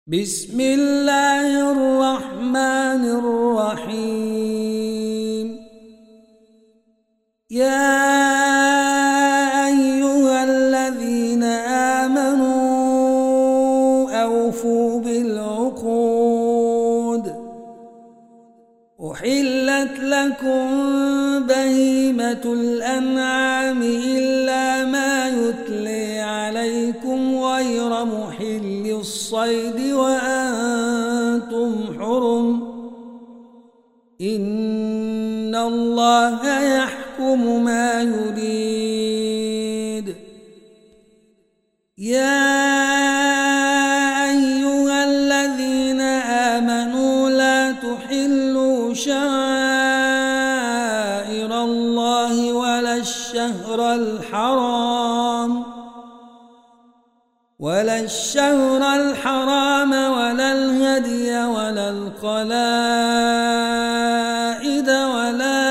بسم الله الرحمن الرحيم. يا أيها الذين آمنوا أوفوا بالعقود. أحلت لكم بهيمة الأنعام إلا ما يتلي عليكم غير محل الصيد وأنتم حرم. إن الله يحكم ما يريد. يا أيها الذين آمنوا لا تحلوا شعائر الله ولا الشهر الحرام ولا الهدي ولا القلائد ولا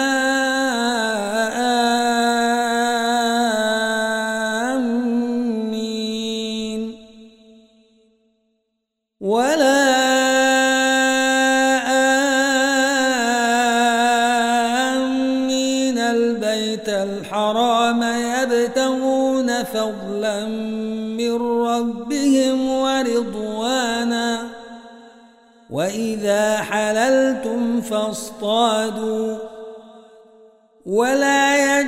آمين البيت الحرام يبتغون فضلا من ربهم ورضوانا. وإذا حللتم فاصطادوا ولا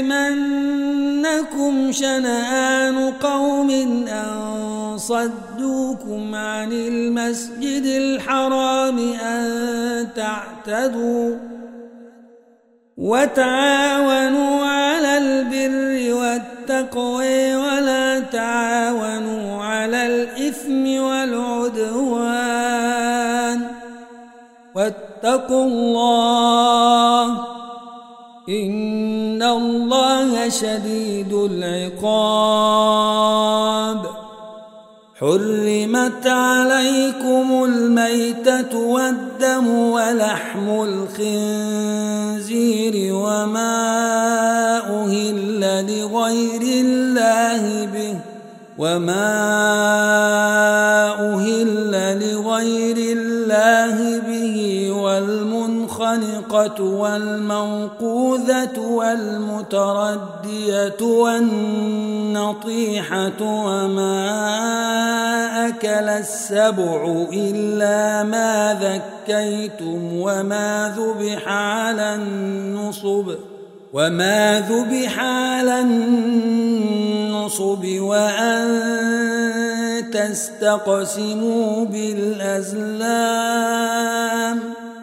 يجرمنكم شنآن قوم أن صدوكم عن المسجد الحرام أن تعتدوا. وتعاونوا على البر والتقوى ولا تعاونوا على الإثم والعدوان. واتقوا الله إن الله شديد العقاب. حرمت عليكم الميتة والدم ولحم الخنزير وما أهل لغير الله به والمنخنقة والموقوذة والمتردية والنطيحة وما أكل السبع إلا ما ذكيتم وما ذبح على النصب وأن تستقسموا بالأزلام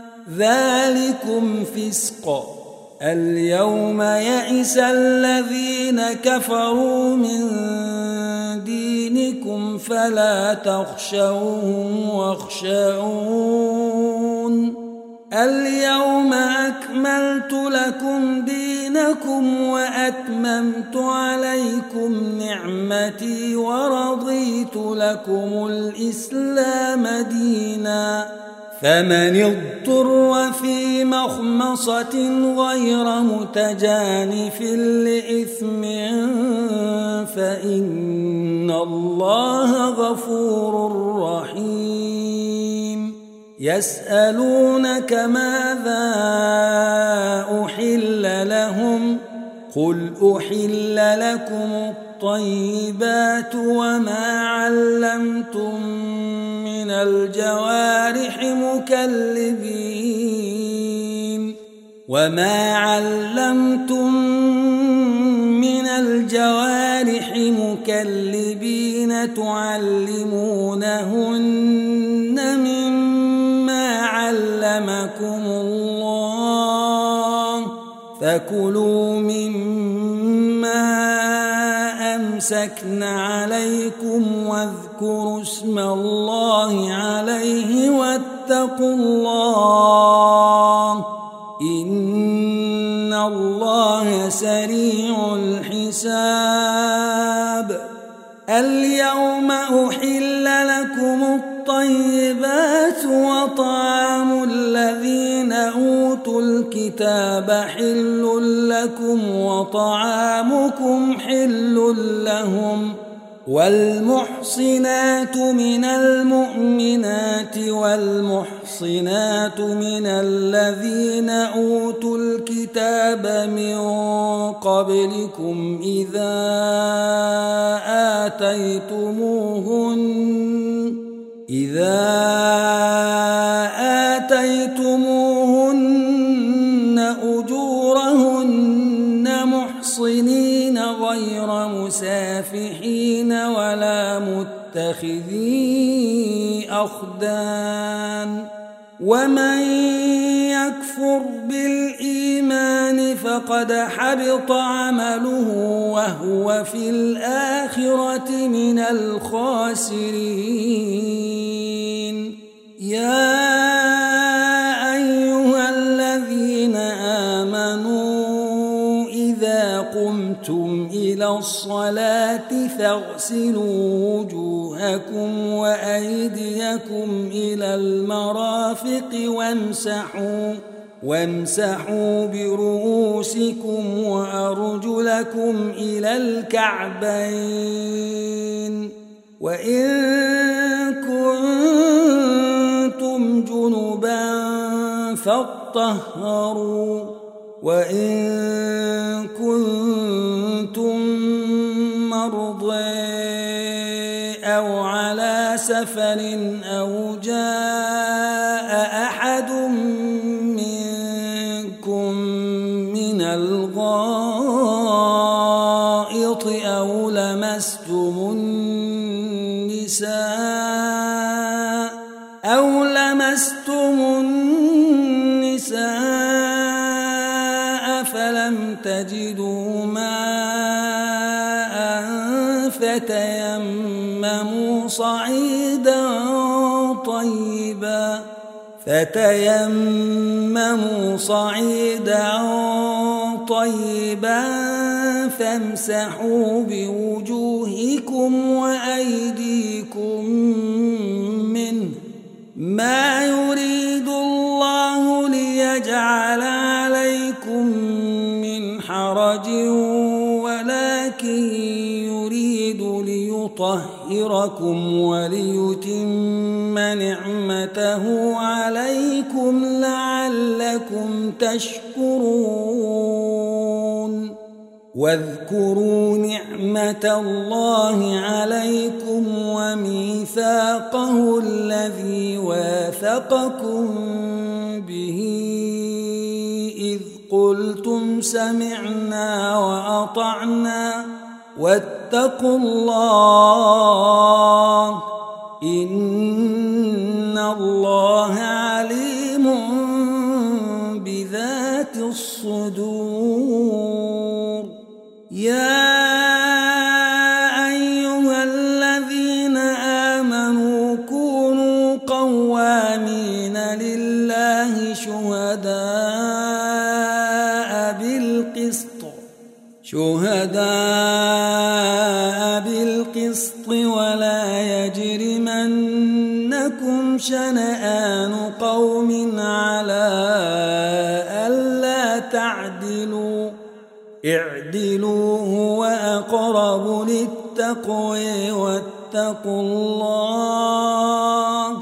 ذلكم فسق. اليوم يئس الذين كفروا من دينكم فلا تخشوهم واخشون. اليوم أكملت لكم دينكم وأتممت عليكم نعمتي ورضيت لكم الإسلام دينا. فمن اضطر في مخمصة غير متجانف لإثم فإن الله غفور رحيم. يسألونك ماذا أحل لهم قل أحل لكم الطيبات وما علمتم من الجوارح مكلبين تعلمونهن مما علمكم الله فكلوا مما أمسكن عليكم واذكروا اسم الله عليه واتقوا الله إن الله سريع الحساب. اليوم أحل لكم الطيبات وطعام الذين أوتوا الكتاب حل لكم وطعامكم حل لهم والمحصنات من المؤمنات والمحصنات من الذين أوتوا الكتاب من قبلكم إذا آتيتموهن أجورهن محصنين غير مسافحين ولا متخذي أخدان ومن يكفر بالإيمان فقد حبط عمله وهو في الآخرة من الخاسرين. يا أيها الذين آمنوا إذا قمتم إلى الصلاة فاغسلوا وجوهكم وأيديكم إلى المرافق وامسحوا برؤوسكم وأرجلكم إلى الكعبين وإن كنتم جنبا فاطهروا وإن كنتم مرضى أو على سفر أو جاء أحد منكم من الغائط أو لمستم النساء فلم تجدوا ماء فتيمموا صعيدا طيبا فامسحوا بوجوهكم وأيديكم منه ما يريد الله ليجعل عليكم من حرج ولكن يريد ليطهركم وليتم نعمته عليكم لعلكم تشكرون. واذكروا نعمة الله عليكم وميثاقه الذي واثقكم به إذ قلتم سمعنا وأطعنا واتقوا الله إن الله عليم بذات الصدور. يا أيها الذين آمنوا كونوا قوامين لله شهداء بالقسط ولا يجرمنكم شنآن قوم على ألا تعدلوا اعدلوا هو أقرب للتقوى واتقوا الله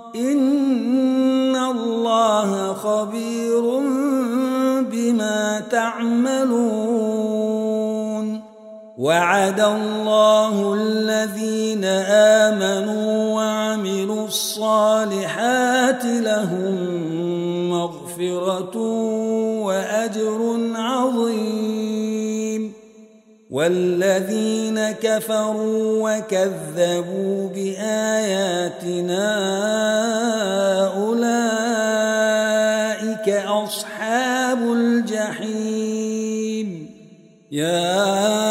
إن الله خبير بما تعملون. وعد الله الذين آمنوا وعملوا الصالحات لهم مغفرة وأجر عظيم. والذين كفروا وكذبوا بآياتنا أولئك أصحاب الجحيم. يا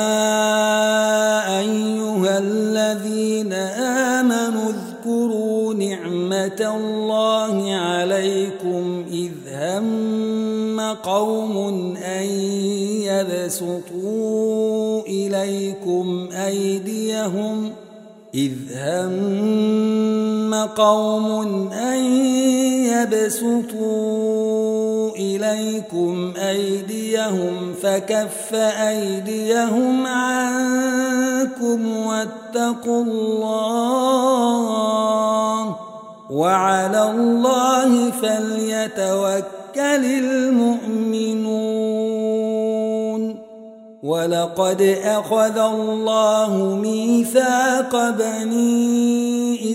أيها الذين آمنوا اذكروا نعمة الله عليكم إذ هم قوم أن يبسطوا إليكم أيديهم فكف أيديهم عنكم واتقوا الله وعلى الله فليتوكل المؤمنون. ولقد أخذ الله ميثاق بني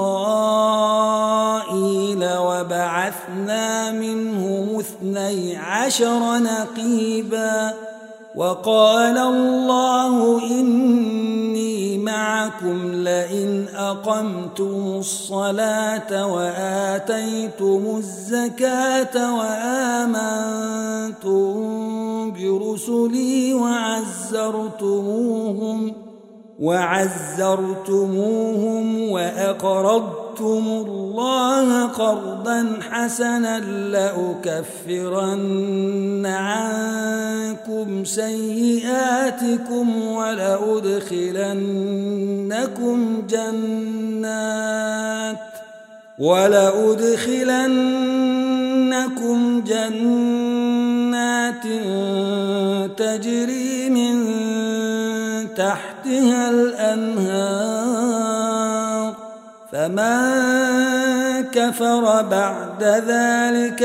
إسرائيل وبعثنا منهم 12 نقيبا وقال الله إني معكم لئن أقمتم الصلاة وآتيتم الزكاة وآمنتم برسلي وعزرتموهم وأقرضتم الله قرضا حسنا لأكفرن عنكم سيئاتكم ولأدخلنكم جنات تجري من تحتها الأنهار فمن كفر بعد ذلك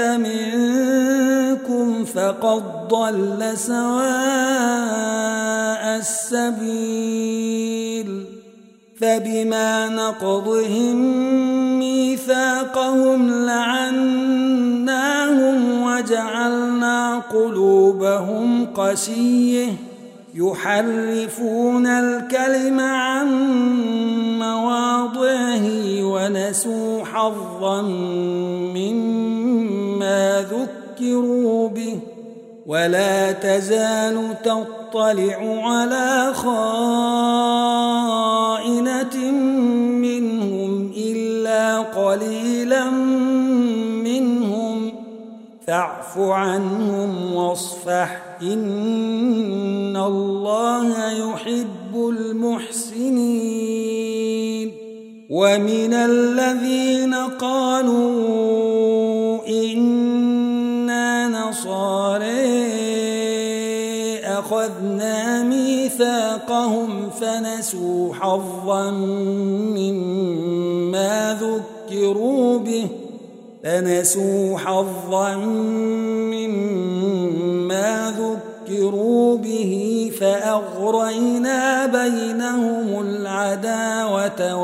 منكم فقد ضل سواء السبيل. فبما نقضهم ميثاقهم لعناهم وجعلنا قلوبهم قسية يحرفون الكلم عن مواضعه ونسوا حظا مما ذكروا به ولا تزال تطلع على خائنة منهم إلا قليلا منهم فاعف عنهم واصفح إن الله يحب المحسنين. ومن الذين قالوا إنا نصارى أخذنا ميثاقهم فنسوا حظا مما ذكروا به فأغرينا بينهم العداوة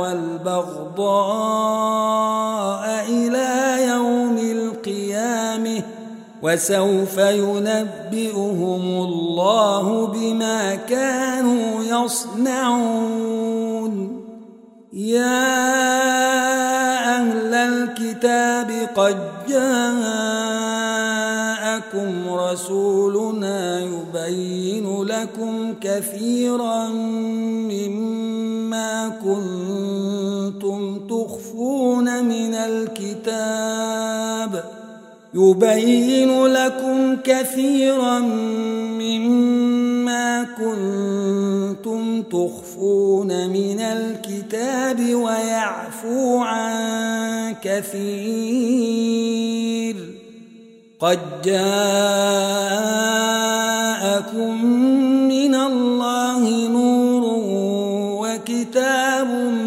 والبغضاء إلى يوم القيامة وسوف ينبئهم الله بما كانوا يصنعون. يا أهل الكتاب قد جاءكم رسولنا يبين لكم كثيرا مما كنتم تخفون من الكتاب ويعفو عن كثير. قد جاءكم من الله نور وكتاب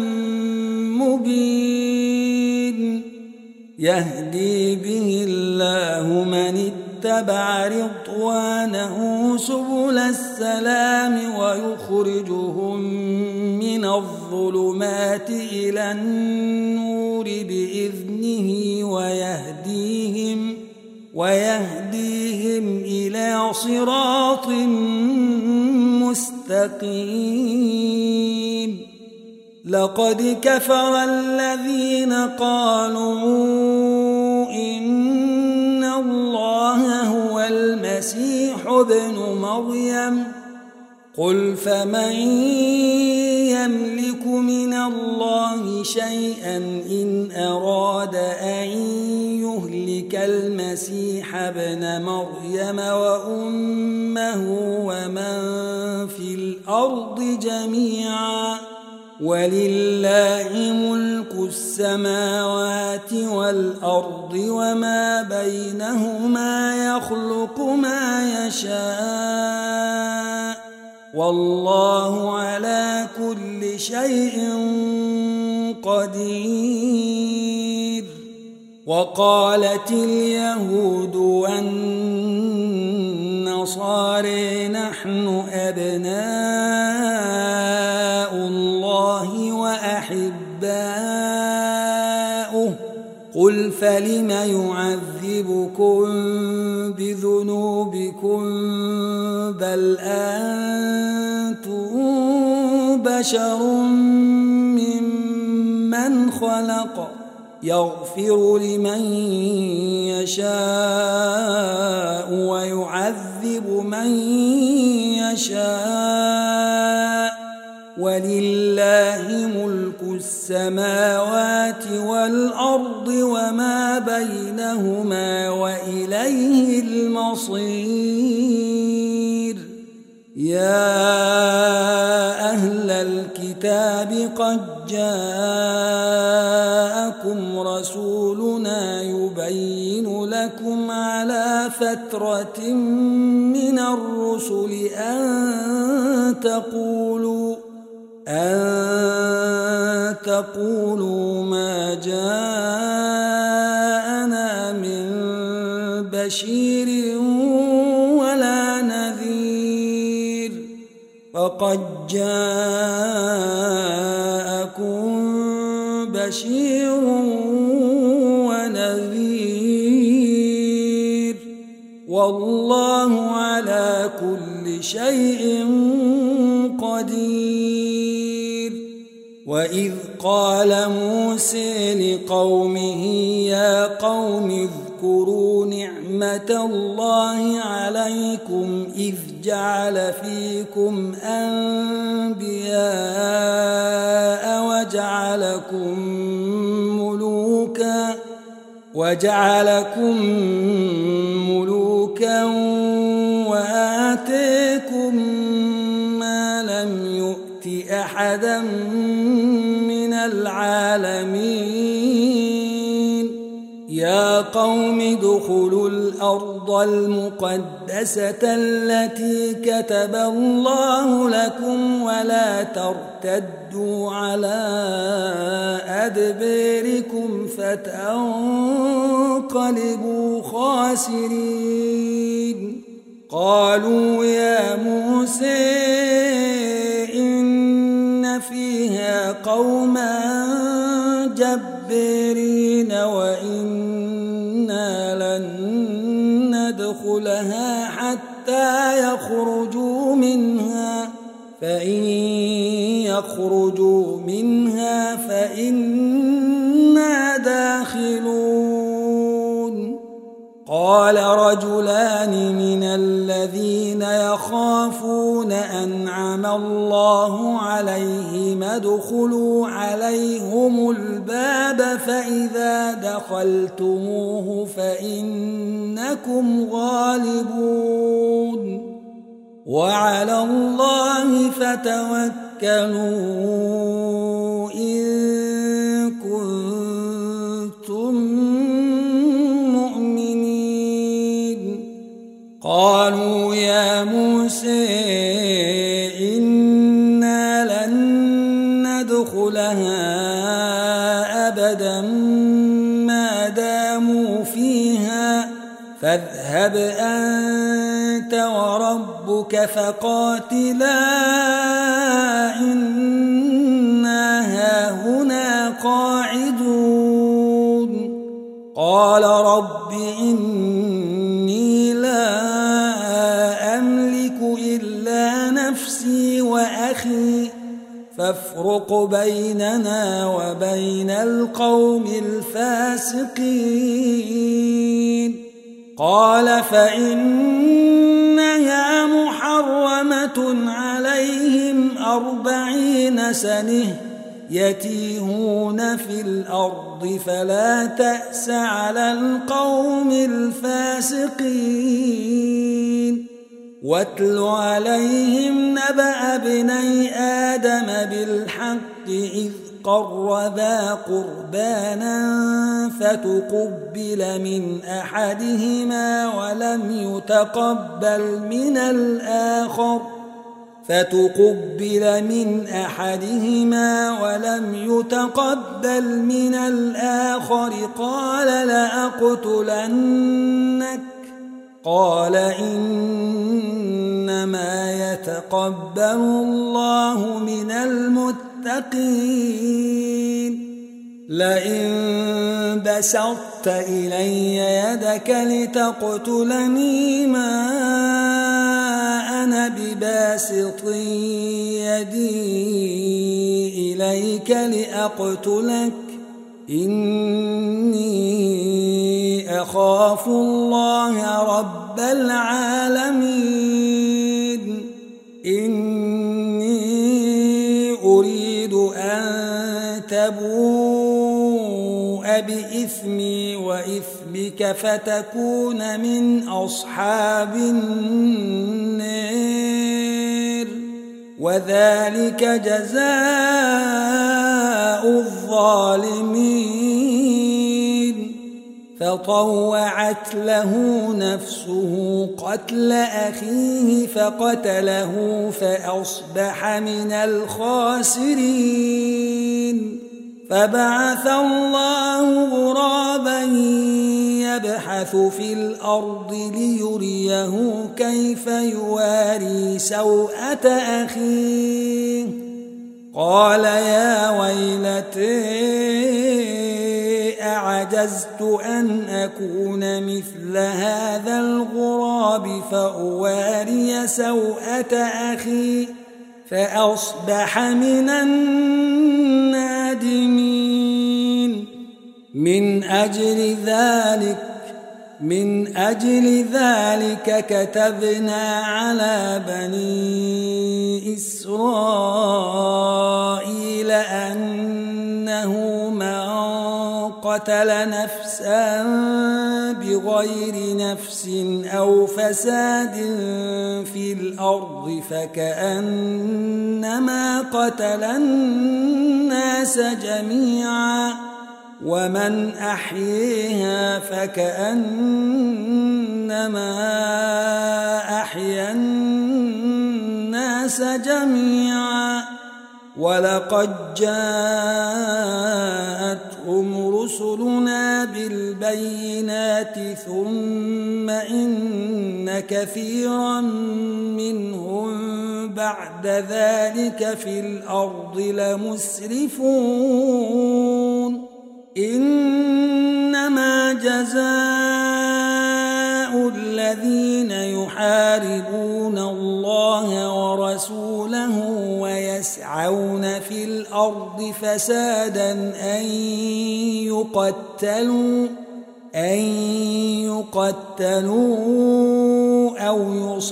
مبين يهدي به الله من اتبع رضوانه سبل السلام ويخرجهم من الظلمات إلى النور بإذنه ويهديهم إلى صراط مستقيم. لقد كفر الذين قالوا إن الله هو المسيح ابن مريم قل فمن يملك من الله شيئا إن أراد أن يهلك المسيح ابن مريم وأمه ومن في الأرض جميعا ولله ملك السماوات والأرض وما بينهما يخلق ما يشاء والله على كل شيء قدير. وقالت اليهود والنصارى نحن أبناء الله وأحباؤه قل فلم يعذبكم بذنوبكم بل أنتم بشر ممن خلق يغفر لمن يشاء ويعذب من يشاء ولله ملك السماوات والأرض وما بينهما وإليه المصير. يا أهل الكتاب قد جاءكم رسولنا يبين لكم على فترة من الرسل أن تقولوا ما جاءنا من بشير ولا نذير فقد جاءكم بشير ونذير والله على كل شيء قدير. وإذ قال موسى لقومه يا قوم اذكروا نعمة الله عليكم إذ جعل فيكم أنبياء وجعلكم ملوكا وآتيكم ما لم يؤت أحدا من العالمين. يا قوم ادخلوا الأرض المقدسة التي كتب الله لكم ولا ترتدوا على أدباركم فتنقلبوا خاسرين. قالوا يا موسى إن فيها قوما جبارين وإنا لن ندخلها حتى يخرجوا منها فإن يخرجوا منها فإنا داخلون. قال رجلان من الذين يخافون أنعم الله عليهم ادخلوا عليهم الباب فإذا دخلتموه فإنكم غالبون وعلى الله فتوكلوا إن كنتم مؤمنين. قالوا يا موسى إنا لن ندخلها أبدا ما داموا فيها فاذهب أنت وربك فقاتلا إنا هاهنا قاعدون. قال رب إني لا أملك إلا نفسي وأخي فافرق بيننا وبين القوم الفاسقين. قال فإنها محرمة عليهم 40 سنة يتيهون في الأرض فلا تأس على القوم الفاسقين. واتل عليهم نبأ ابني آدم بالحق إذ قربا قربانا فتقبل من أحدهما ولم يتقبل من الآخر قال لأقتلنك قال إنما يتقبل الله من المتقين لئن بسطت إلي يدك لتقتلني ما أنا بباسط يدي إليك لأقتلك إني أخاف الله رب العالمين إني أريد أن تبوء بإثمي وإثمك فتكون من أصحاب النار وذلك جزاء الظالمين فطوعت له نفسه قتل أخيه فقتله فأصبح من الخاسرين فبعث الله غرابا يبحث في الأرض ليريه كيف يواري سوءة أخيه قال يا ويلتي أعجزت أن أكون مثل هذا الغراب فأواري سوءة أخي فأصبح من النادمين من أجل ذلك كتبنا على بني إسرائيل أنه من قتل نفسا بغير نفس أو فساد في الأرض فكأنما قتل الناس جميعا ومن أحييها فكأنما أحيا الناس جميعا ولقد جاءتهم رسلنا بالبينات ثم إن كثيرا منهم بعد ذلك في الأرض لمسرفون إنما جزاء الذين يحاربون الله ورسوله ويسعون في الأرض فسادا أن يقتلوا أو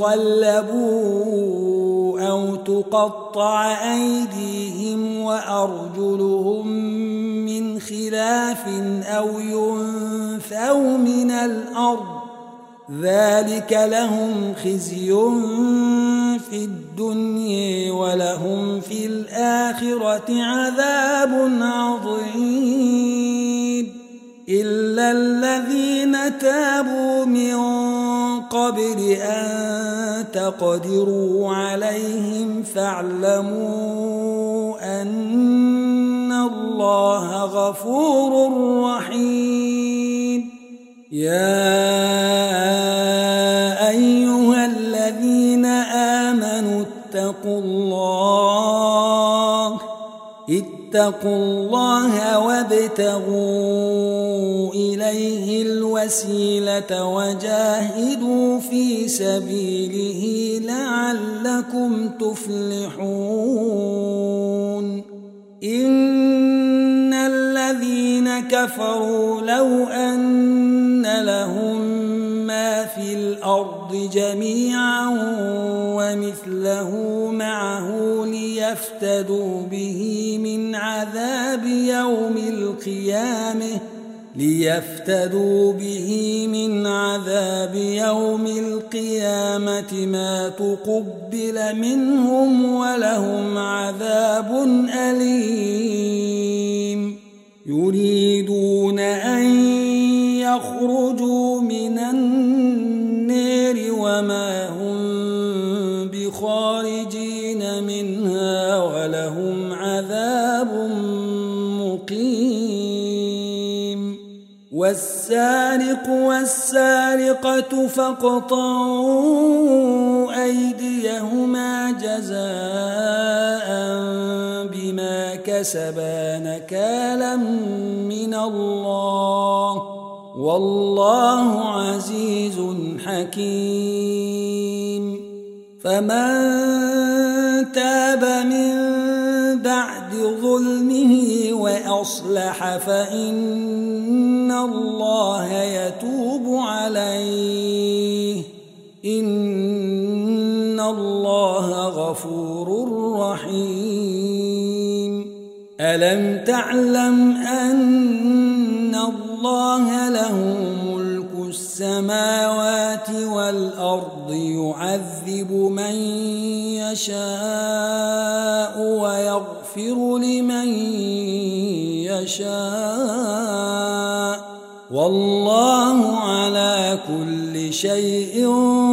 يصلبوا أو تقطع أيديهم وأرجلهم من خلاف أو ينفوا من الأرض ذلك لهم خزي في الدنيا ولهم في الآخرة عذاب عظيم إلا الذين تابوا من قبل أن تقدروا عليهم فاعلموا أن الله غفور رحيم يا أيها الذين آمنوا اتقوا الله وابتغوا إليه الوسيلة وجاهدوا في سبيله لعلكم تفلحون إن الذين كفروا لو أن لهم ما في الأرض جميعا ومثله معه ليفتدوا به من عذاب يوم القيامة ليفتدوا به من عذاب يوم القيامة ما تقبل منهم ولهم عذاب أليم يريدون أن يخرجوا من النار وما هم بخارجين منها ولهم عذاب مقيم والسارق والسارقة فاقطعوا أيديهما جزاء بما كسبا نكالا من الله والله عزيز حكيم فمن تاب من بعد ظلمه وأصلح فإن الله يتوب عليه إن الله غفور رحيم ألم تعلم أن الله له ملك السماوات والأرض يعذب من يشاء ويغفر لمن يشاء والله على كل شيء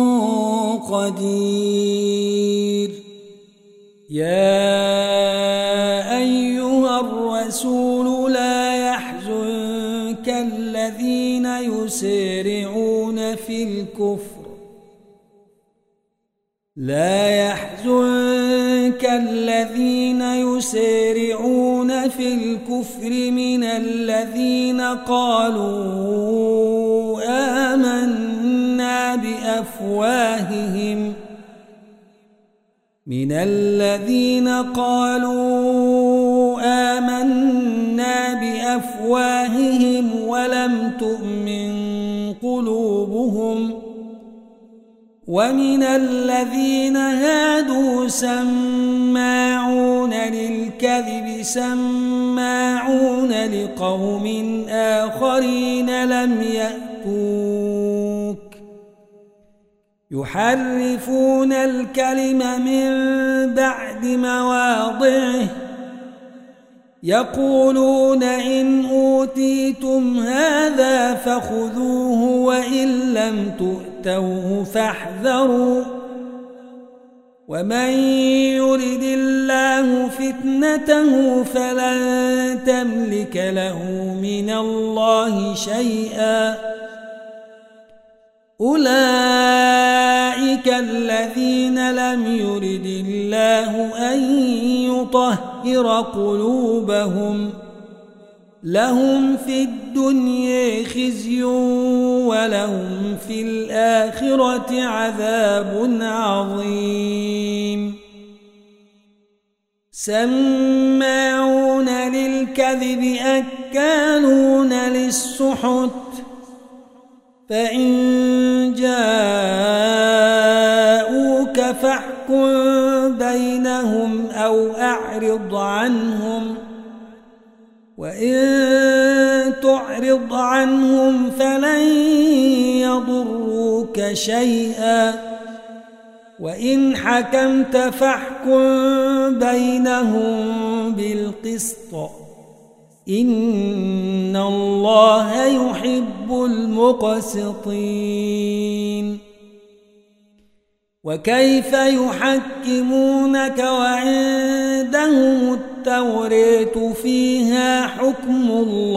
قدير يا أيها الرسول لا يحزنك الذين يسارعون في الكفر من الذين قالوا آمنا بأفواههم ولم تؤمن قلوبهم ومن الذين هادوا سماعون للكذب سماعون لقوم آخرين لم يأتوك يحرفون الكلم من بعد مواضعه يقولون إن أوتيتم هذا فخذوه وإن لم تؤتوه فاحذروا ومن يرد الله فتنته فلن تملك له من الله شيئا أولئك الذين لم يرد الله أن يطهر قلوبهم لهم في الدنيا خزي ولهم في الآخرة عذاب عظيم سماعون للكذب أكالون للسحت فإن جاءوك فاحكم بينهم أو أعرض عنهم وإن تعرض عنهم فلن يضروك شيئا وإن حكمت فاحكم بينهم بالقسط إن الله يحب المقسطين وكيف يحكمونك وعندهم التوراة فيها حكم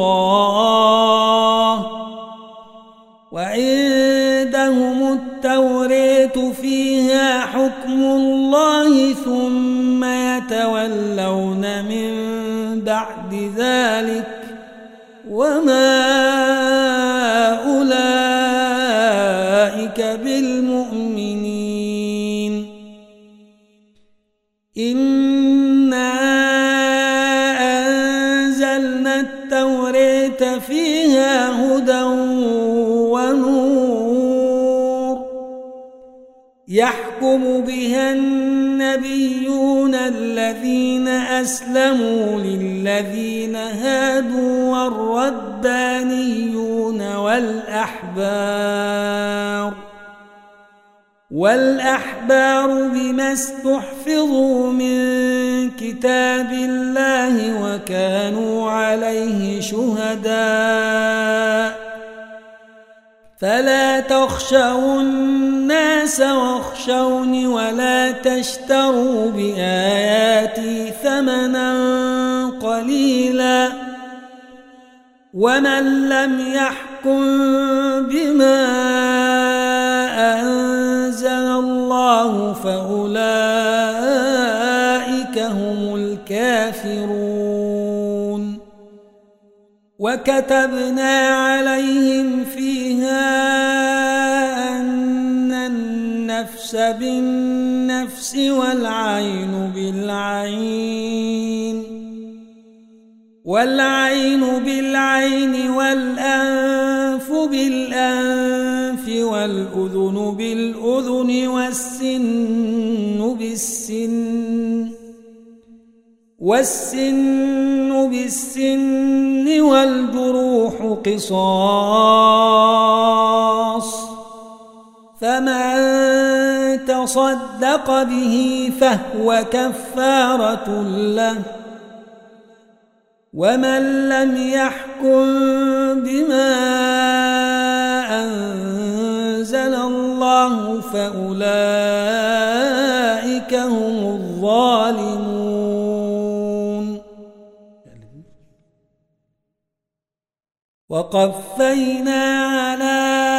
الله ثم يتولون من بعد ذلك وما أولئك بالمؤمنين إنا أنزلنا التوراة فيها هدى ونور يحكم بها النبيون الذين أسلموا للذين هادوا والربانيون والأحبار بما استحفظوا من كتاب الله وكانوا عليه شهداء فلا تخشوا الناس واخشوني ولا تشتروا بآياتي ثمنا قليلا ومن لم يحكم بما أنزل الله فأولئك هم الكافرون وكتبنا عليهم فيها أن النفس بالنفس والعين بالعين والأنف بالأنف والأذن بالأذن والسن بالسن والجروح قصاص فمن تصدق به فهو كفارة له ومن لم يحكم بما أنزل الله فأولئك هم الظالمون. وقفينا على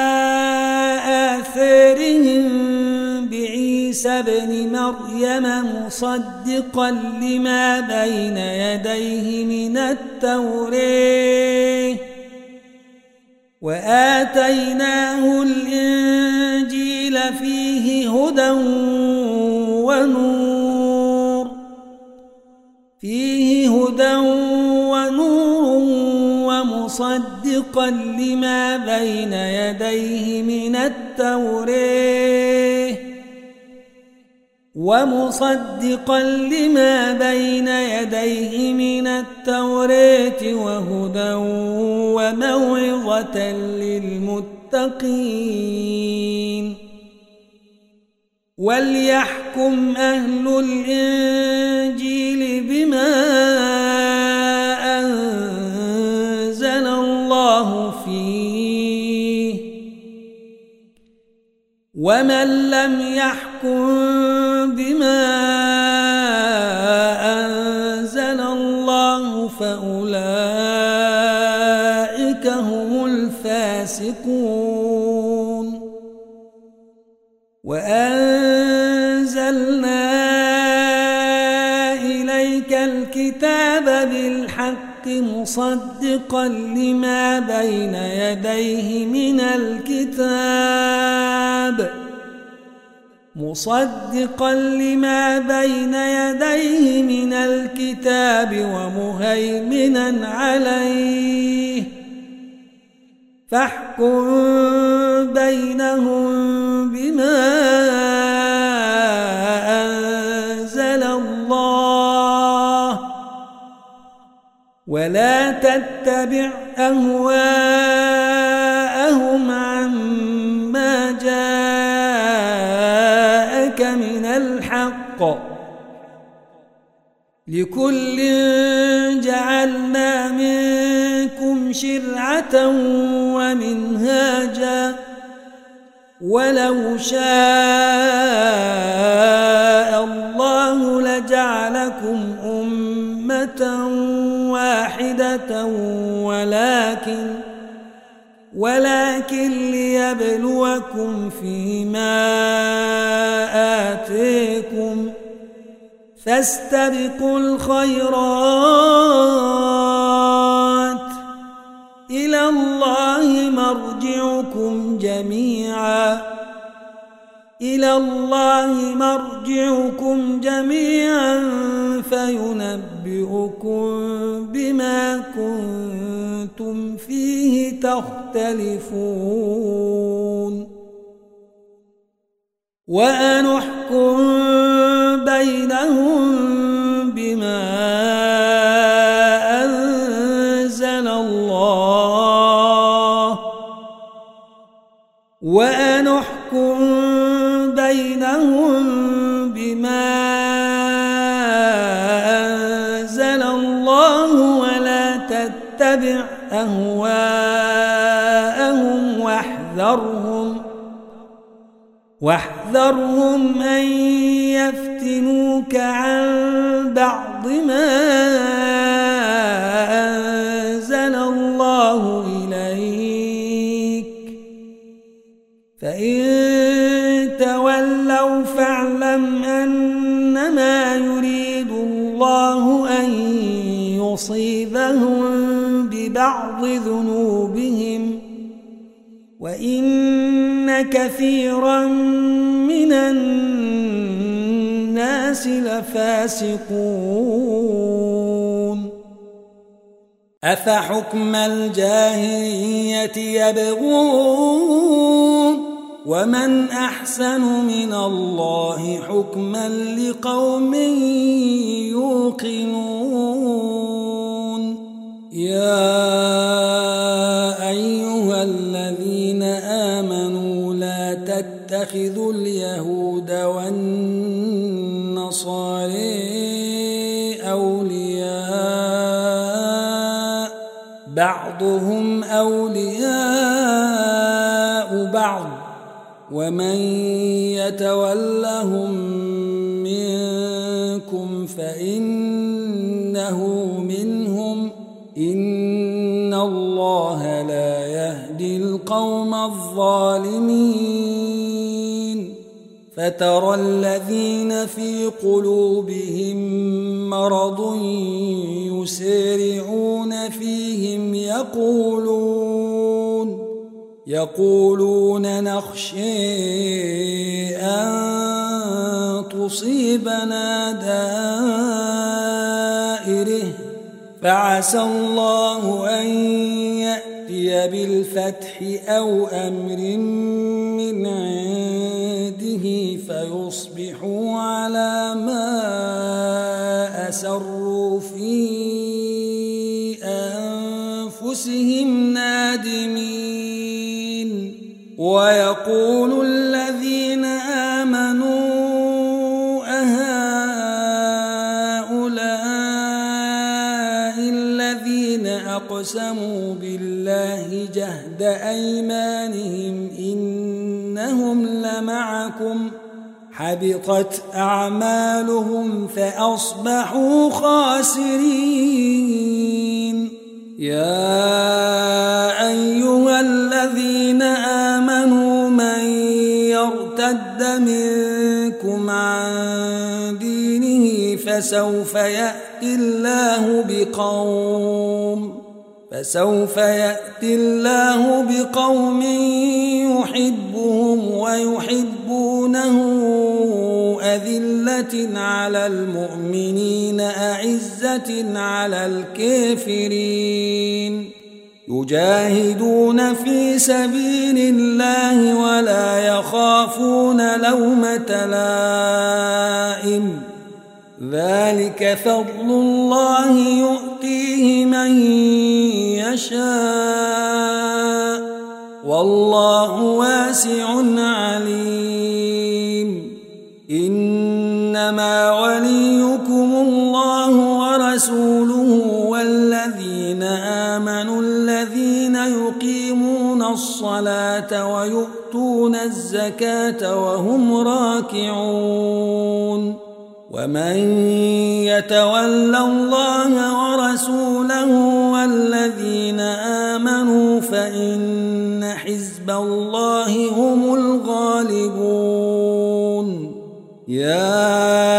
آثارهم بعيسى ابن مريم مصدقا لما بين يديه من التوراة وآتيناه الإنجيل فيه هدى ونور ومصدقا لما بين يديه من التوراة وهدى وموعظة للمتقين. وليحكم أهل الإنجيل بما أنزل الله فيه ومن لم يحكم بما أنزل الله فأولئك هم الفاسقون. وأنزلنا إليك الكتاب بالحق مصدقا لما بين يديه من الكتاب ومهيمنا عليه فاحكم بينهم بما أنزل الله ولا تتبع أهواءهم عما جاءك من الحق لكل جعلنا منكم شرعة ومنهاجا ولو شاء الله لجعلكم أمة واحدة ولكن ليبلوكم فيما آتيكم فاستبقوا الخيرات إلى الله مرجعكم جميعا فينبئكم بما كنتم فيه تختلفون. وأن احكم بينهم بما أنزل الله وأن احكم بينهم بما أنزل الله ولا تتبع أهواءهم واحذرهم أن يفتنوك عن بعض ما أنزل الله إليك فإن تولوا فاعلم أنما يريد الله أن يصيبهم ببعض ذنوبهم وإن كثيرا من الناس لفاسقون أفحكم الجاهلية يبغون ومن أحسن من الله حكما لقوم يوقنون يا أيها الذين آمنوا لا تتخذوا اليهود والنصارى أولياء بعضهم أولياء بعض ومن يتولهم منكم فإنه منهم إن الله لا يهدي القوم الظالمين فترى الذين في قلوبهم مرض يسارعون فيهم يقولون نخشى أن تصيبنا دائرة فعسى الله أن يأتي بالفتح أو أمر من عنده فيصبحوا على ما أسروا في أنفسهم نادمين ويقول الذين آمنوا أهؤلاء الذين أقسموا بالله جهد أيمانهم إنهم لمعكم حبطت أعمالهم فأصبحوا خاسرين يا أيها الذين آمنوا من يرتد منكم عن دينه فسوف يأتي الله بقوم يحبهم ويحبونه أذلة على المؤمنين أعزة على الكافرين يجاهدون في سبيل الله ولا يخافون لومة لائم ذلك فضل الله يؤتيه من يشاء والله واسع عليم إنما وليكم الله ورسوله والذين آمنوا الذين يقيمون الصلاة ويؤتون الزكاة وهم راكعون ومن يتول الله ورسوله والذين آمنوا فإن حزب الله هم الغالبون يا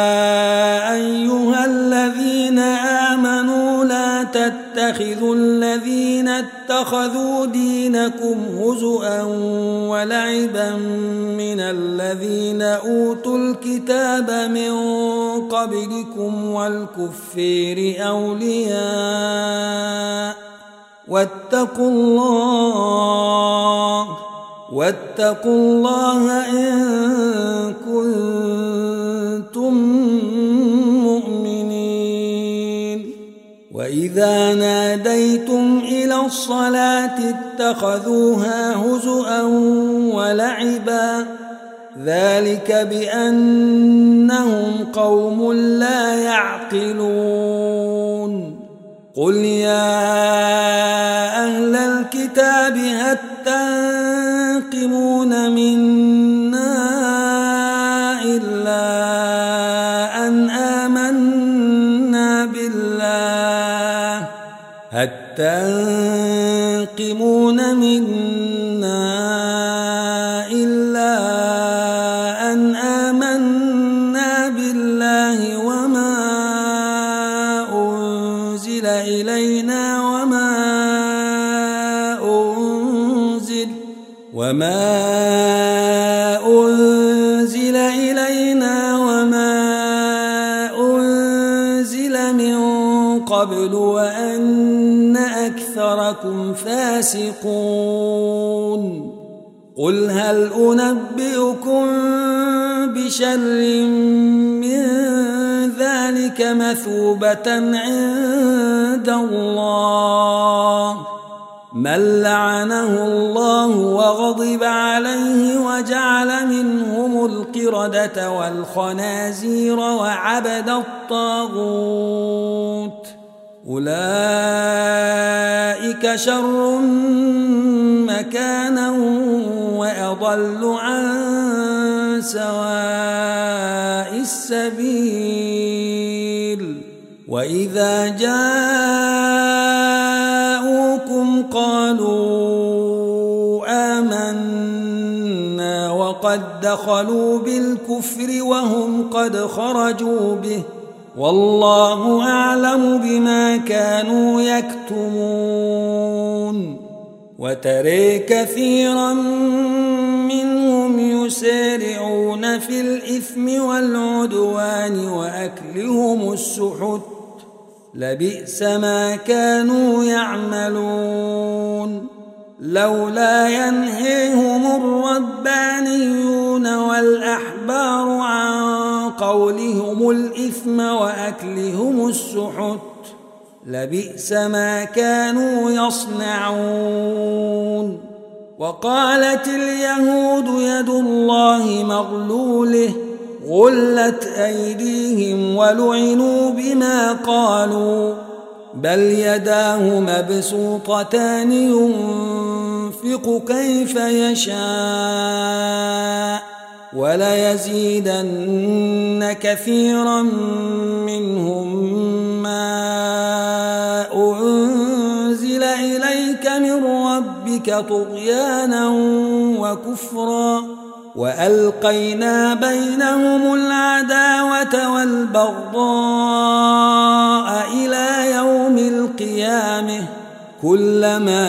أيها الذين آمنوا لا تتخذوا الذين اتخذوا دينكم هزؤا ولعبا من الذين أوتوا الكتاب من قبلكم والكفار أولياء واتقوا الله إن كنتم مؤمنين وإذ وإذا ناديتم إلى الصلاة اتخذوها هزؤا ولعبا ذلك بأنهم قوم لا يعقلون قل يا أهل الكتاب هل تنقمون منا إلا أن آمنا بالله هل تنقمون منا إلا أن آمنا بالله وما أنزل إلينا وما أنزل من قبل وأن أكثركم فاسقون قل هل أنبئكم بشر من ذلك مثوبة عند الله من لعنه الله وغضب عليه وجعل منهم القردة والخنازير وعبد الطاغوت أولئك شر مكانا وأضل عن سواء السبيل وإذا جاءوكم قالوا آمنا وقد دخلوا بالكفر وهم قد خرجوا به والله أعلم بما كانوا يكتمون وترى كثيرا منهم يسارعون في الإثم والعدوان وأكلهم السحت لبئس ما كانوا يعملون لولا ينهيهم الربانيون والأحبار عن قولهم الإثم وأكلهم السحت لبئس ما كانوا يصنعون وقالت اليهود يد الله مغلولة غلت أيديهم ولعنوا بما قالوا بل يداه مبسوطتان ينفق كيف يشاء وليزيدن كثيرا منهم ما أنزل إليك من ربك طغيانا وكفرا وألقينا بينهم العداوة والبغضاء إلى يوم القيامة كلما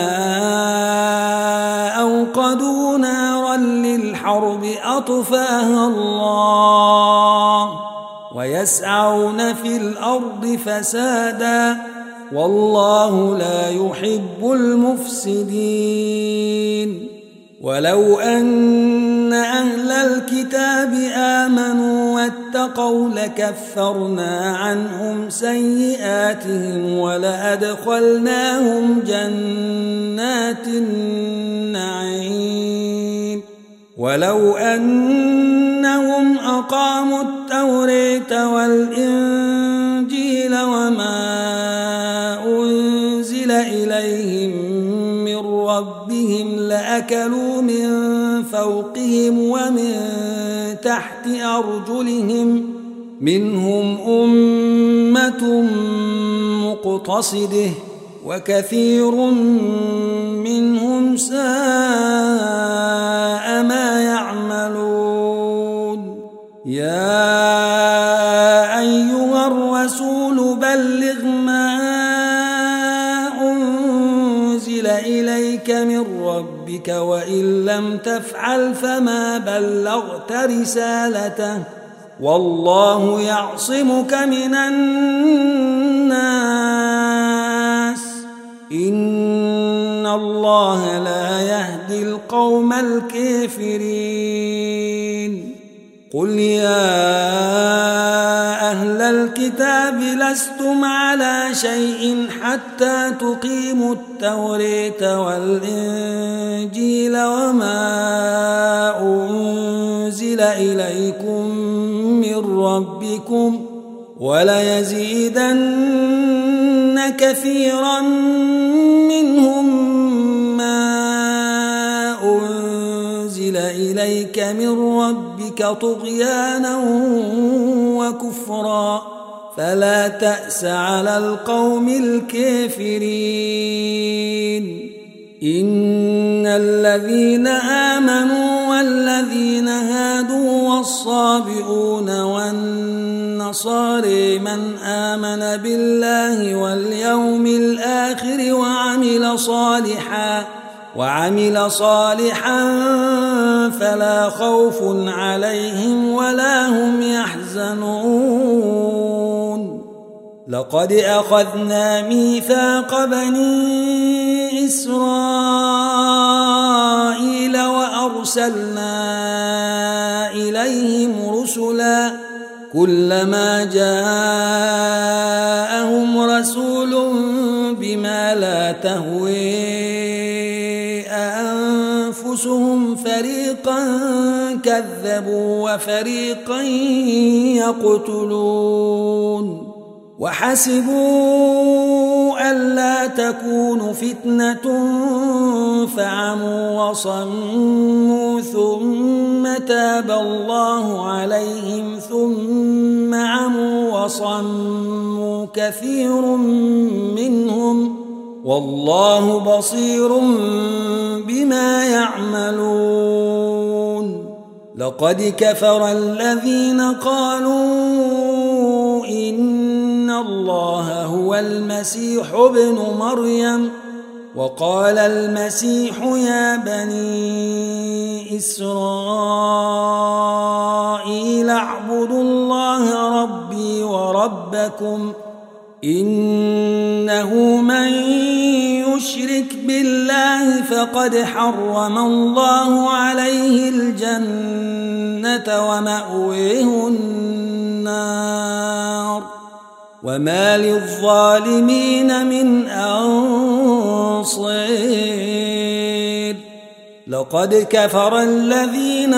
أوقدوا نارا للحرب أطفاها الله ويسعون في الأرض فسادا والله لا يحب المفسدين ولو أن أهل الكتاب آمنوا واتقوا لكفرنا عنهم سيئاتهم ولأدخلناهم جنات النعيم ولو أنهم أقاموا التوراة والإنجيل وما أنزل إليهم من ربهم لأكلوا من فوقهم ومن تحت أرجلهم منهم أمة مقتصدة وكثير منهم ساء ما يعملون يا أيها الرسول بلغ ما أنزل إليك من ربك وإن لم تفعل فما بلغت رسالته والله يعصمك من الناس إن الله لا يهدي القوم الكافرين قل يا أهل الكتاب لستم على شيء حتى تقيموا التوراة والإنجيل وما أنزل إليكم من ربكم وليزيدن كثيرا منهم ما أنزل إليك من ربك طغيانا وكفرا فلا تأس على القوم الكافرين. إن الذين آمنوا والذين هادوا والصابئون والنصارى من آمن بالله واليوم الآخر وعمل صالحا فلا خوف عليهم ولا هم يحزنون. لقد أخذنا ميثاق بني إسرائيل وأرسلنا إليهم رسلا كلما جاءهم رسول بما لا تهوي أنفسهم فريقا كذبوا وفريقا يقتلون وحسبوا ألا تكون فتنة فعموا وصموا ثم تاب الله عليهم ثم عموا وصموا كثير منهم والله بصير بما يعملون. لقد كفر الذين قالوا إن الله هو المسيح ابن مريم وقال المسيح يا بني إسرائيل اعبدوا الله ربي وربكم إنه من يشرك بالله فقد حرم الله عليه الجنة ومأويه النار وما للظالمين من أنصير. لقد كفر الذين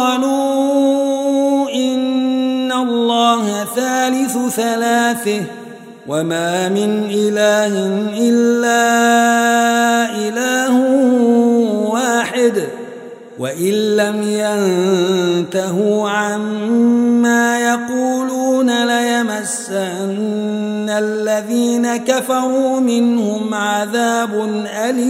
قالوا إن الله ثالث ثلاثه وما من إله إلا إله واحد وإن لم ينتهوا عما يقولون ليمسن الذين كفروا منهم عذاب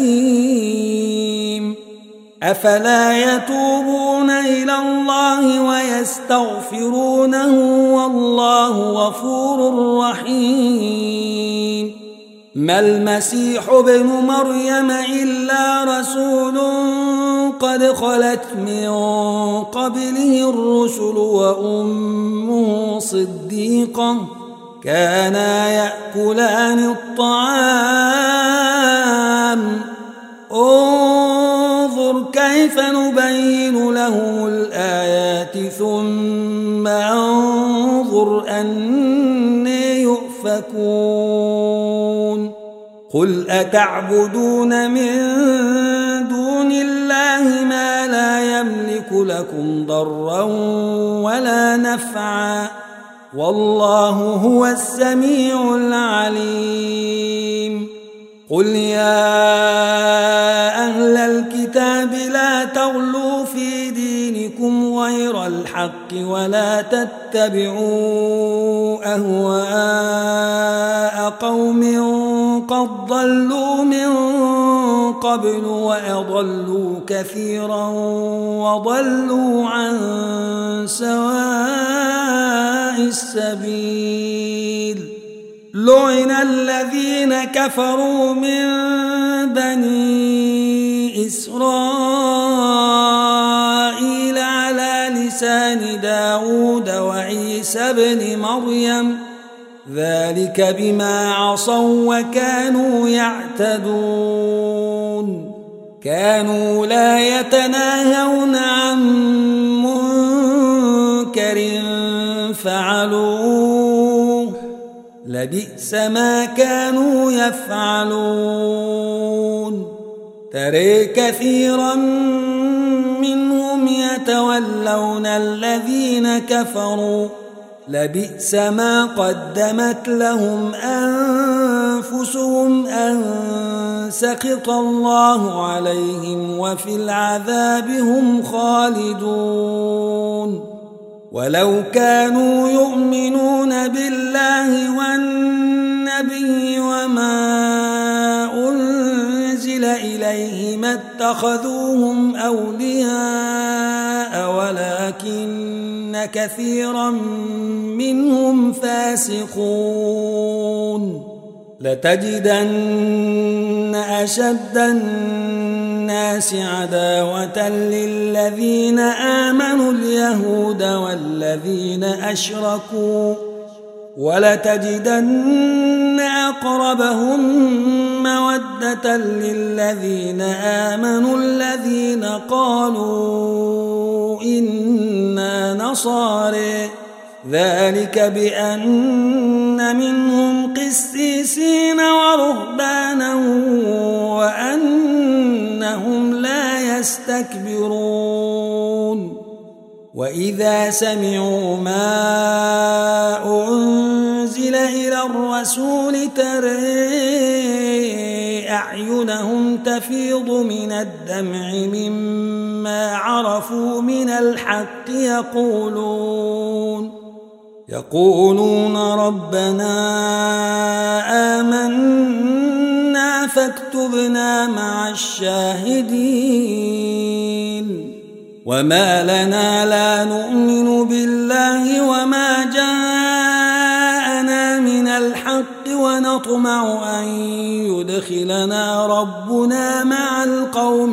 أليم. أفلا يتوبون إلى الله ويستغفرونه والله غفور رحيم. ما المسيح ابن مريم إلا رسول قد خلت من قبله الرسل وأمه صديقة كانا يأكلان الطعام انظر كيف نبين لهم الآيات ثم انظر أنى يؤفكون. قل أتعبدون من دون الله ما لا يملك لكم ضرا ولا نفعا والله هو السميع العليم. قل يا أهل الكتاب لا تغلوا في دينكم غير الحق ولا تتبعوا أهواء قوم قد ضلوا من قبل وأضلوا كثيرا وضلوا عن سواء السبيل. لعن الذين كفروا من بني إسرائيل على لسان داود وعيسى بن مريم ذلك بما عصوا وكانوا يعتدون. كانوا لا يتناهون عن منكر منكر فعلوه لبئس ما كانوا يفعلون ترى كثيرا منهم يتولون الذين كفروا لبئس ما قدمت لهم أنفسهم أن سخط الله عليهم وفي العذاب هم خالدون ولو كانوا يؤمنون بالله والنبي وما أنزل إليه ما اتخذوهم أولياء ولكن كثيرا منهم فاسقون لتجدن أشد الناس عداوة للذين آمنوا اليهود والذين أشركوا ولتجدن أقربهم مودة للذين آمنوا الذين قالوا إنا نصارى ذلك بأن منهم قسيسين ورهبانا وأنهم لا يستكبرون وإذا سمعوا ما أنزل إلى الرسول ترى أعينهم تفيض من الدمع مما عرفوا من الحق يقولون ربنا آمنا فاكتبنا مع الشاهدين وما لنا لا نؤمن بالله وما جاءنا من الحق ونطمع أن يدخلنا ربنا مع القوم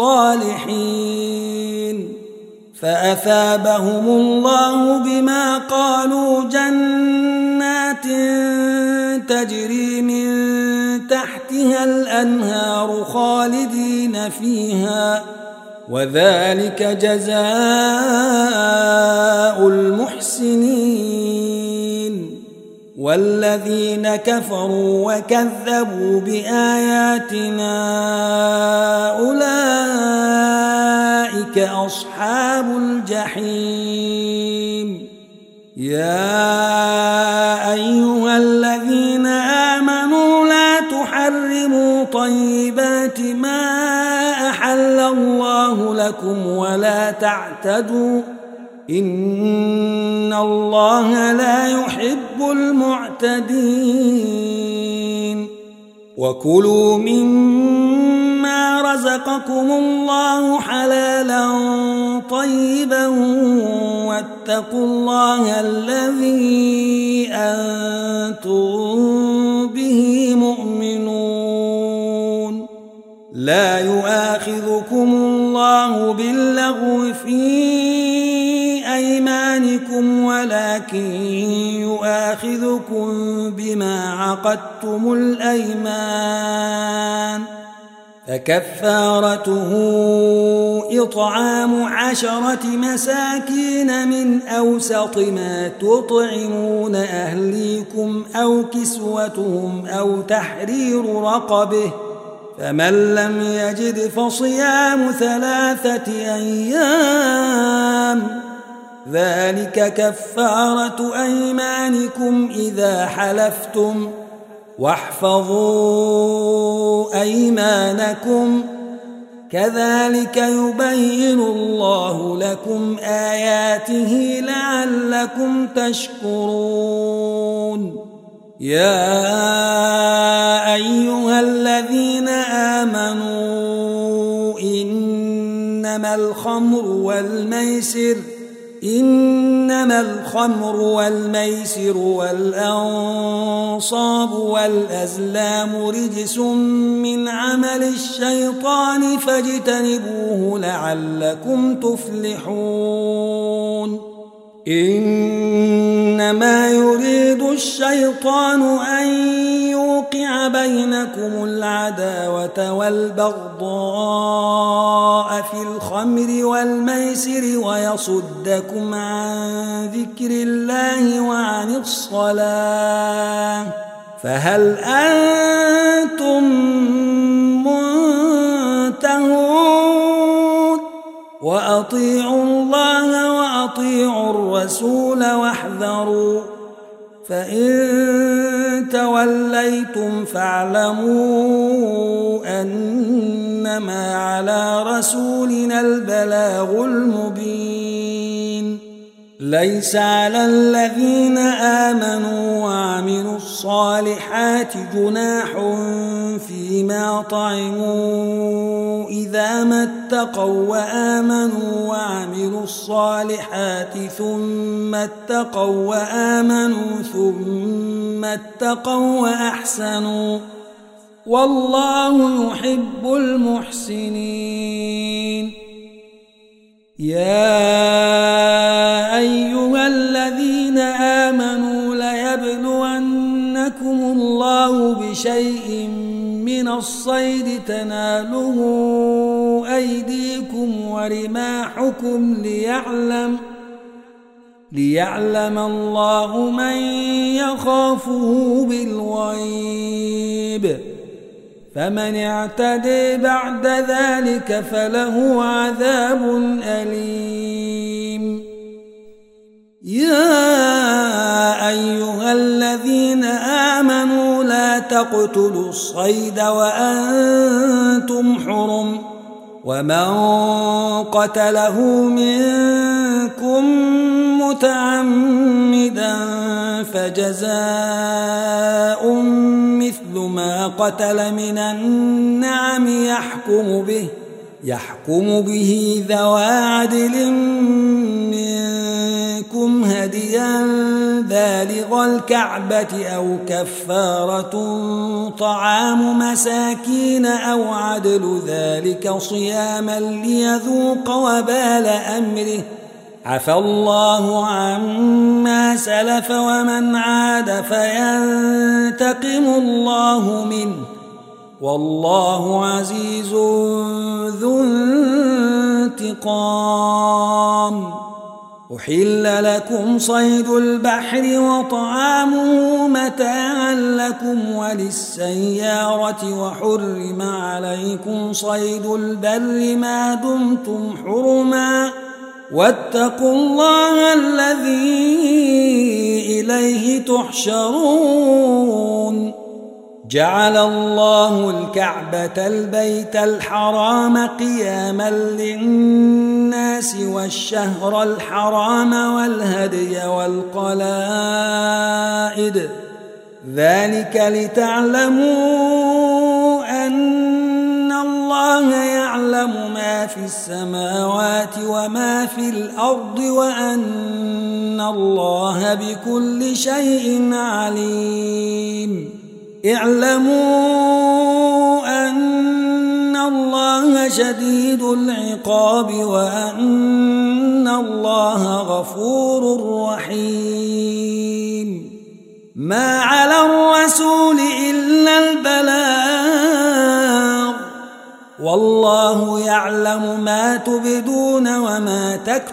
الصالحين فأثابهم الله بما قالوا جنات تجري من تحتها الأنهار خالدين فيها وذلك جزاء المحسنين والذين كفروا وكذبوا بآياتنا أولئك أصحاب الجحيم يا أيها الذين آمنوا لا تحرموا طيبات ما أحل الله لكم ولا تعتدوا إن الله لا يحب المعتدين وكلوا مما رزقكم الله حلالا طيبا واتقوا الله الذي أنتم به مؤمنون لا يؤاخذكم الله باللغو في أيمانكم ولكن يؤاخذكم بما عقدتم الأيمان فكفارته إطعام 10 مساكين من أوسط ما تطعمون أهليكم أو كسوتهم أو تحرير رقبه فمن لم يجد فصيام 3 أيام ذلك كفارة أيمانكم إذا حلفتم واحفظوا أيمانكم كذلك يبين الله لكم آياته لعلكم تشكرون يا أيها الذين آمنوا إنما الخمر والميسر والأنصاب والأزلام رجس من عمل الشيطان فاجتنبوه لعلكم تفلحون إنما يريد الشيطان أن يوقع بينكم العداوة والبغضاء في الخمر والميسر ويصدكم عن ذكر الله وعن الصلاة فهل أنتم منتهون وأطيعوا الله وأطيعوا الرسول واحذروا فإن توليتم فاعلموا أنما على رسولنا البلاغ المبين ليس على الذين آمنوا وعملوا الصالحات جناح فيما طعموا إذا ما اتقوا وآمنوا وعملوا الصالحات ثم اتقوا وآمنوا ثم اتقوا وأحسنوا والله يحب المحسنين يا أيها الذين آمنوا ليبلونكم الله بشيء من الصيد تناله أيديكم ورماحكم ليعلم الله من يخافه بالغيب فمن اعتدي بعد ذلك فله عذاب أليم يا أيها الذين آمنوا لا تقتلوا الصيد وأنتم حرم ومن قتله منكم متعمدا فجزاء مثل ما قتل من النعم يحكم به ذوى عدل منكم هديا بالغ الكعبة أو كفارة طعام مساكين أو عدل ذلك صياما ليذوق وبال أمره عفى الله عما سلف ومن عاد فينتقم الله منه والله عزيز ذو انتقام أحل لكم صيد البحر وطعامه متاعا لكم وللسيارة وحرم عليكم صيد البر ما دمتم حرما واتقوا الله الذي إليه تحشرون جعل الله الكعبة البيت الحرام قياما للناس والشهر الحرام والهدي والقلائد ذلك لتعلموا أن الله يعلم ما في السماوات وما في الأرض وأن الله بكل شيء عليم اعلموا أن الله شديد العقاب وأن الله غفور رحيم ما على الرسول إلا البلاغ والله يعلم ما تبدون وما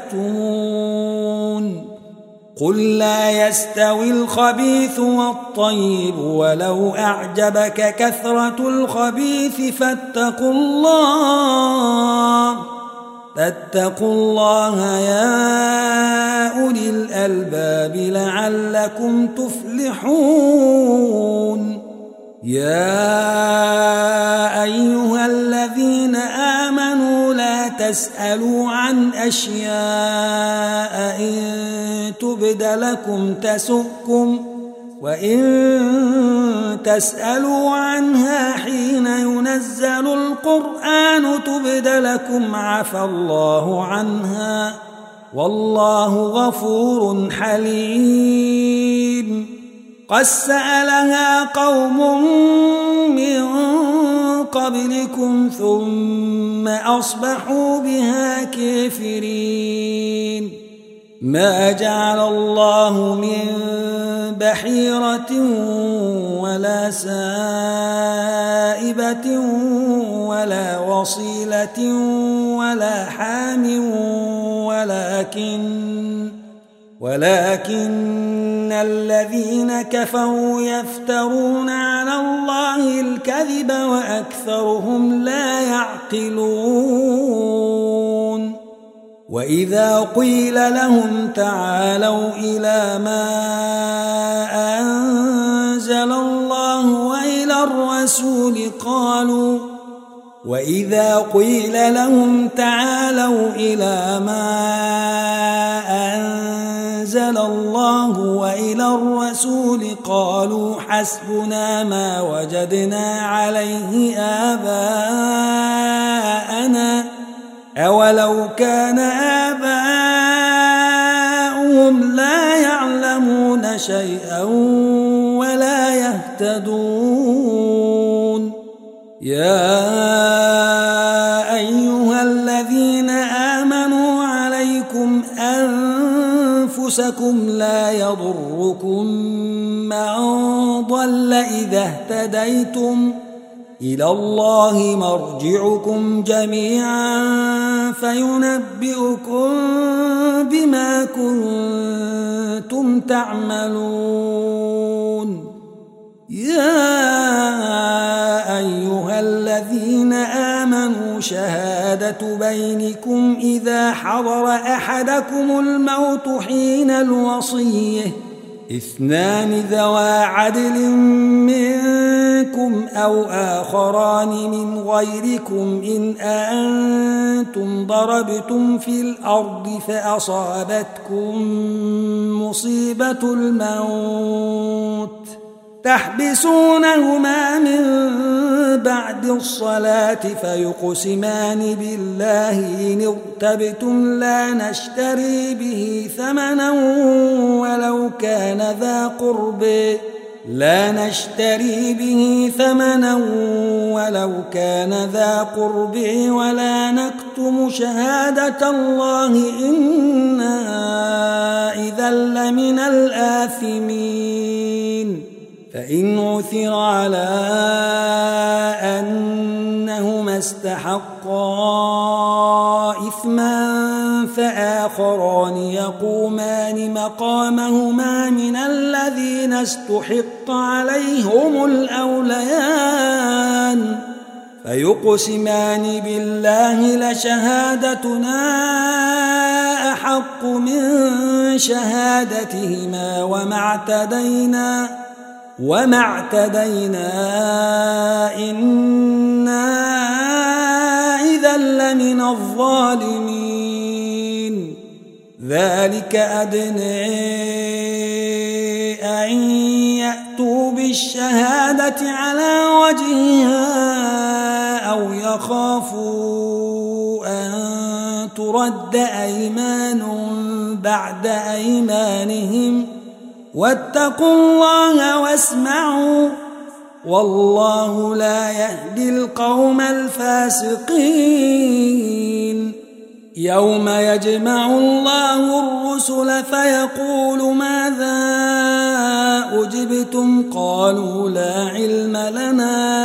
تكتمون قل لا يستوي الخبيث والطيب ولو أعجبك كثرة الخبيث فاتقوا الله يا أولي الألباب لعلكم تفلحون يا أيها الذين آمنوا لا تسألوا عن أشياء إن تبد لكم تسؤكم وإن تسألوا عنها حين ينزل القرآن تبد لكم عفى الله عنها والله غفور حليم قد سألها قوم من قبلكم ثم أصبحوا بها كافرين ما جعل الله من بحيرة ولا سائبة ولا وصيلة ولا حام ولكن الذين كفروا يفترون على الله الكذب وأكثرهم لا يعقلون وإذا قيل لهم تعالوا إلى ما أنزل الله وإلى الرسول قالوا حسبنا ما وجدنا عليه آباءنا أولو كان آباؤهم لا يعلمون شيئا ولا يهتدون يا أيها الذين آمنوا عليكم أنفسكم لا يضركم من ضل إذا اهتديتم إلى الله مرجعكم جميعا فينبئكم بما كنتم تعملون يا أيها الذين آمنوا شهادة بينكم إذا حضر أحدكم الموت حين الوصية 2 ذوى عدل منكم أو آخران من غيركم إن أنتم ضربتم في الأرض فأصابتكم مصيبة الموت تحبسونهما من بعد الصلاة فيقسمان بالله إن ارتبتم لا نشتري به ثمنا ولو كان ذا قرب ولا نكتم شهادة الله إنا إذا لمن الآثمين فإن عثر على أنهما استحقا إثما فآخران يقومان مقامهما من الذين استحق عليهم الأوليان فيقسمان بالله لشهادتنا أحق من شهادتهما وما اعتدينا إنا إذا لمن الظالمين ذلك أدنى أن يأتوا بالشهادة على وجهها أو يخافوا أن ترد أيمان بعد أيمانهم واتقوا الله واسمعوا والله لا يهدي القوم الفاسقين يوم يجمع الله الرسل فيقول ماذا أجبتم قالوا لا علم لنا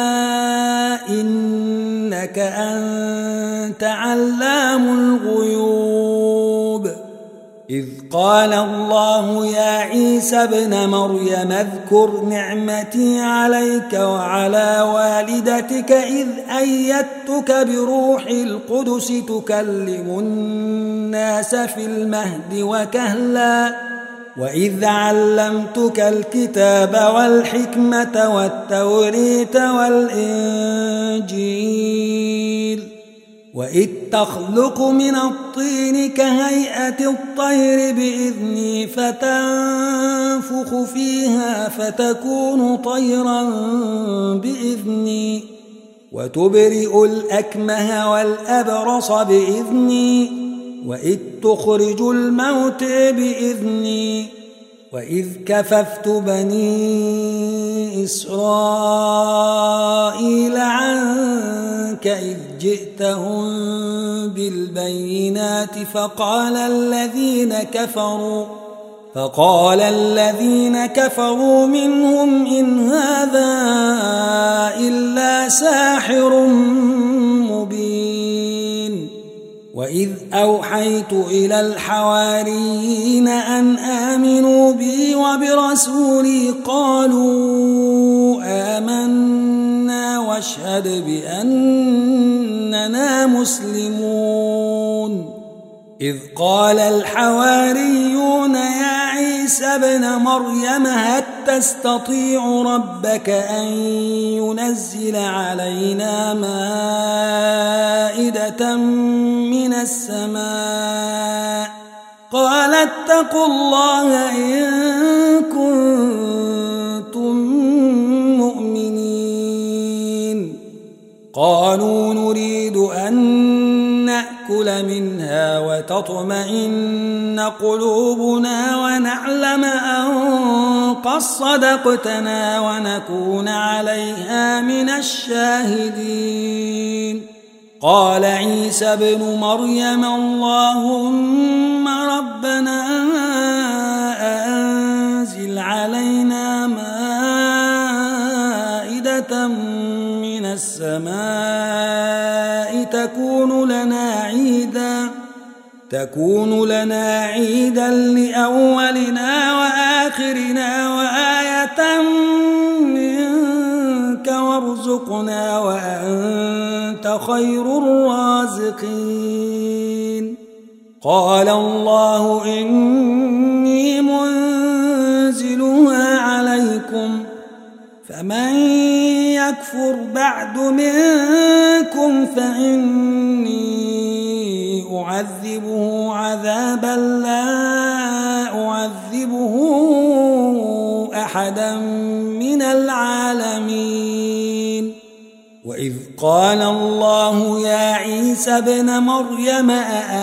إنك أنت علام الغيوب إذ قال الله يا عيسى ابن مريم اذكر نعمتي عليك وعلى والدتك إذ أيدتك بروح القدس تكلم الناس في المهد وكهلا وإذ علمتك الكتاب والحكمة والتوريت والإنجيل وإذ تخلق من الطين كهيئة الطير بإذني فتنفخ فيها فتكون طيرا بإذني وتبرئ الأكمه والأبرص بإذني وإذ تخرج الموت بإذني وإذ كففت بني إسرائيل عنك إذ جئتهم بالبينات فقال الذين كفروا منهم إن هذا إلا ساحر مبين وإذ أوحيت إلى الحواريين أن آمنوا بي وبرسولي قالوا آمنا واشهد بأننا مسلمون إذ قال الحواريون يا عيسى ابن مريم هل تستطيع ربك أن ينزل علينا مائدة من السماء قال اتقوا الله إن كنتم مؤمنين قالوا نريد أن نأكل منها وتطمئن قلوبنا ونعلم أن قد صدقتنا ونكون عليها من الشاهدين قال عيسى ابن مريم اللهم ربنا أنزل علينا مائدة من السماء تكون لنا عيدا لأولنا وآخرنا وآية منك وارزقنا وأنت خير الرازقين قال الله إني منزلها عليكم فمن يكفر بعد منكم فإني أعذبه عذابا لا أعذبه أحدا من العالمين وإذ قال الله يا عيسى ابن مريم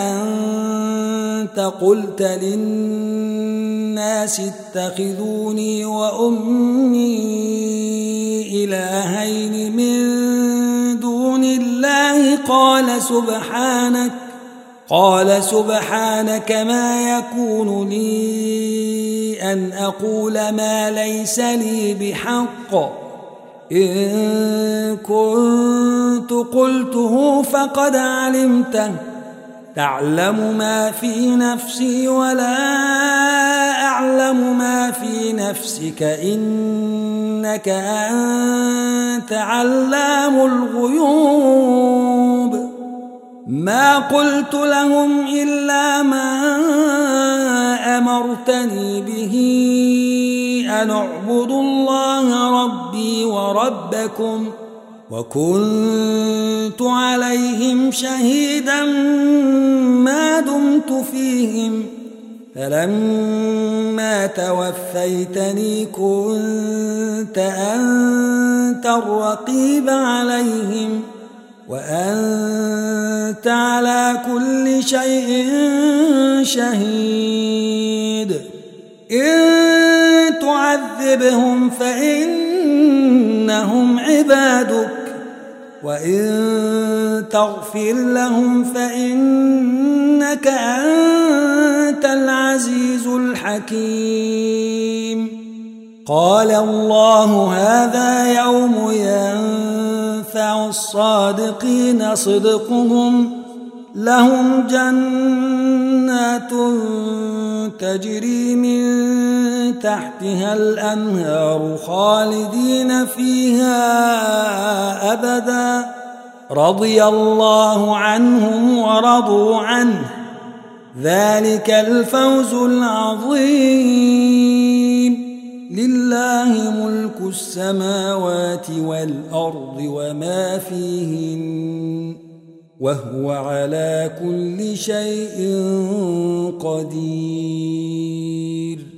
أأنت قلت للناس اتخذوني وأمي إلهين من دون الله قال سبحانك ما يكون لي أن أقول ما ليس لي بحق إن كنت قلته فقد علمته تعلم ما في نفسي ولا أعلم ما في نفسك إنك أنت علام الغيوب ما قلت لهم إلا ما أمرتني به أن اعبدوا الله ربي وربكم وكنت عليهم شهيدا ما دمت فيهم فلما توفيتني كنت أنت الرقيب عليهم وأنت على كل شيء شهيد إن تعذبهم فإنهم عبادك وإن تغفر لهم فإنك أنت العزيز الحكيم قال الله هذا يوم ينفع الصادقين صدقهم لهم جنات تجري من تحتها الأنهار خالدين فيها أبدا رضي الله عنهم ورضوا عنه ذلك الفوز العظيم لله ملك السماوات والأرض وما فيهن وهو على كل شيء قدير